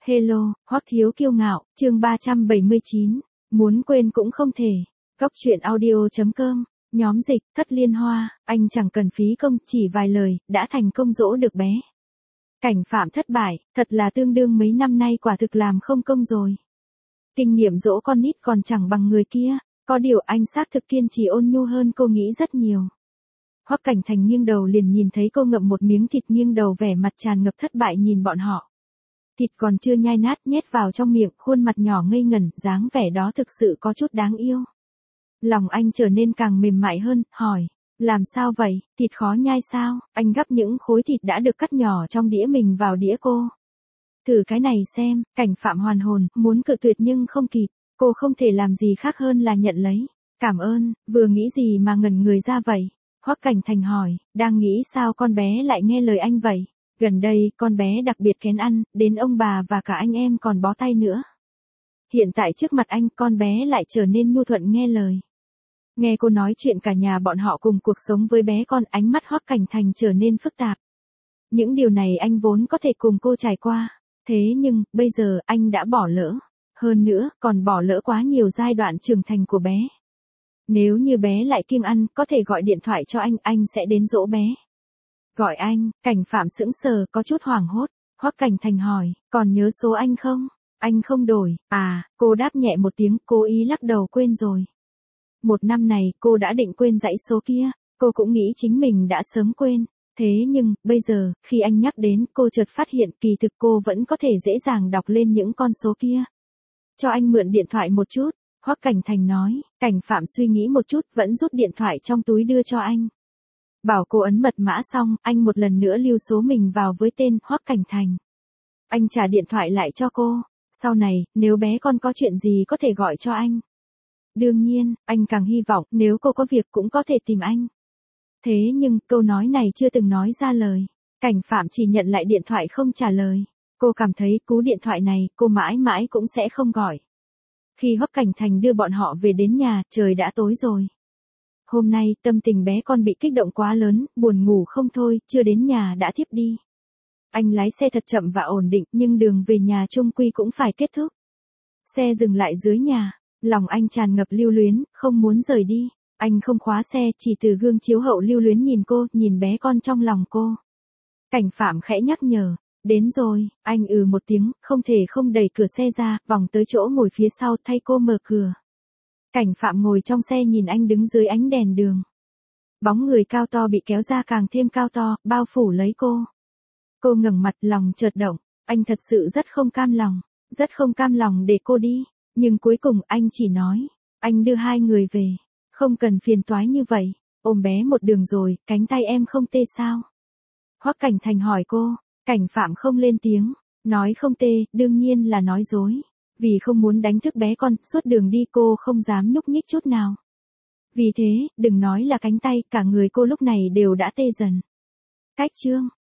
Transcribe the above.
Hello, Hoắc Thiếu Kiêu Ngạo, chương 379. Muốn quên cũng không thể. Góc truyện audio.com, nhóm dịch, Thất Liên Hoa, anh chẳng cần phí công, chỉ vài lời, đã thành công dỗ được bé. Cảnh Phạm thất bại, thật là tương đương mấy năm nay quả thực làm không công rồi. Kinh nghiệm dỗ con nít còn chẳng bằng người kia, có điều anh xác thực kiên trì ôn nhu hơn cô nghĩ rất nhiều. Hoắc Cảnh Thành nghiêng đầu liền nhìn thấy cô ngậm một miếng thịt, nghiêng đầu vẻ mặt tràn ngập thất bại nhìn bọn họ. Thịt còn chưa nhai nát nhét vào trong miệng, khuôn mặt nhỏ ngây ngẩn, dáng vẻ đó thực sự có chút đáng yêu. Lòng anh trở nên càng mềm mại hơn, hỏi, làm sao vậy, thịt khó nhai sao? Anh gắp những khối thịt đã được cắt nhỏ trong đĩa mình vào đĩa cô. Thử cái này xem. Cảnh Phạm hoàn hồn, muốn cự tuyệt nhưng không kịp, cô không thể làm gì khác hơn là nhận lấy. Cảm ơn, vừa nghĩ gì mà ngẩn người ra vậy? Hoắc Cảnh Thành hỏi, đang nghĩ sao con bé lại nghe lời anh vậy? Gần đây, con bé đặc biệt kén ăn, đến ông bà và cả anh em còn bó tay nữa. Hiện tại trước mặt anh, con bé lại trở nên nhu thuận nghe lời. Nghe cô nói chuyện cả nhà bọn họ cùng cuộc sống với bé con, ánh mắt Hoắc Cảnh Thành trở nên phức tạp. Những điều này anh vốn có thể cùng cô trải qua. Thế nhưng, bây giờ, anh đã bỏ lỡ. Hơn nữa, còn bỏ lỡ quá nhiều giai đoạn trưởng thành của bé. Nếu như bé lại kiêng ăn, có thể gọi điện thoại cho anh sẽ đến dỗ bé. Gọi anh. Cảnh Phạm sững sờ, có chút hoảng hốt. Hoắc Cảnh Thành hỏi, còn nhớ số anh không? Anh không đổi. À, cô đáp nhẹ một tiếng, cố ý lắc đầu, quên rồi. Một năm này, cô đã định quên dãy số kia. Cô cũng nghĩ chính mình đã sớm quên. Thế nhưng, bây giờ, khi anh nhắc đến, cô chợt phát hiện kỳ thực cô vẫn có thể dễ dàng đọc lên những con số kia. Cho anh mượn điện thoại một chút. Hoắc Cảnh Thành nói. Cảnh Phạm suy nghĩ một chút, vẫn rút điện thoại trong túi đưa cho anh. Bảo cô ấn mật mã xong, anh một lần nữa lưu số mình vào với tên Hoắc Cảnh Thành. Anh trả điện thoại lại cho cô. Sau này, nếu bé con có chuyện gì có thể gọi cho anh. Đương nhiên, anh càng hy vọng nếu cô có việc cũng có thể tìm anh. Thế nhưng, câu nói này chưa từng nói ra lời. Cảnh Phạm chỉ nhận lại điện thoại không trả lời. Cô cảm thấy cú điện thoại này, cô mãi mãi cũng sẽ không gọi. Khi Hoắc Cảnh Thành đưa bọn họ về đến nhà, trời đã tối rồi. Hôm nay, tâm tình bé con bị kích động quá lớn, buồn ngủ không thôi, chưa đến nhà đã thiếp đi. Anh lái xe thật chậm và ổn định, nhưng đường về nhà chung quy cũng phải kết thúc. Xe dừng lại dưới nhà, lòng anh tràn ngập lưu luyến, không muốn rời đi. Anh không khóa xe, chỉ từ gương chiếu hậu lưu luyến nhìn cô, nhìn bé con trong lòng cô. Cảnh Phạm khẽ nhắc nhở, đến rồi. Anh một tiếng, không thể không đẩy cửa xe ra, vòng tới chỗ ngồi phía sau thay cô mở cửa. Cảnh Phạm ngồi trong xe nhìn anh đứng dưới ánh đèn đường. Bóng người cao to bị kéo ra càng thêm cao to, bao phủ lấy cô. Cô ngẩng mặt, lòng chợt động. Anh thật sự rất không cam lòng để cô đi. Nhưng cuối cùng anh chỉ nói, anh đưa hai người về. Không cần phiền toái như vậy. Ôm bé một đường rồi, cánh tay em không tê sao? Hoắc Cảnh Thành hỏi cô. Cảnh Phạm không lên tiếng. Nói không tê, đương nhiên là nói dối. Vì không muốn đánh thức bé con, suốt đường đi cô không dám nhúc nhích chút nào. Vì thế, đừng nói là cánh tay, cả người cô lúc này đều đã tê dần. Cách chương.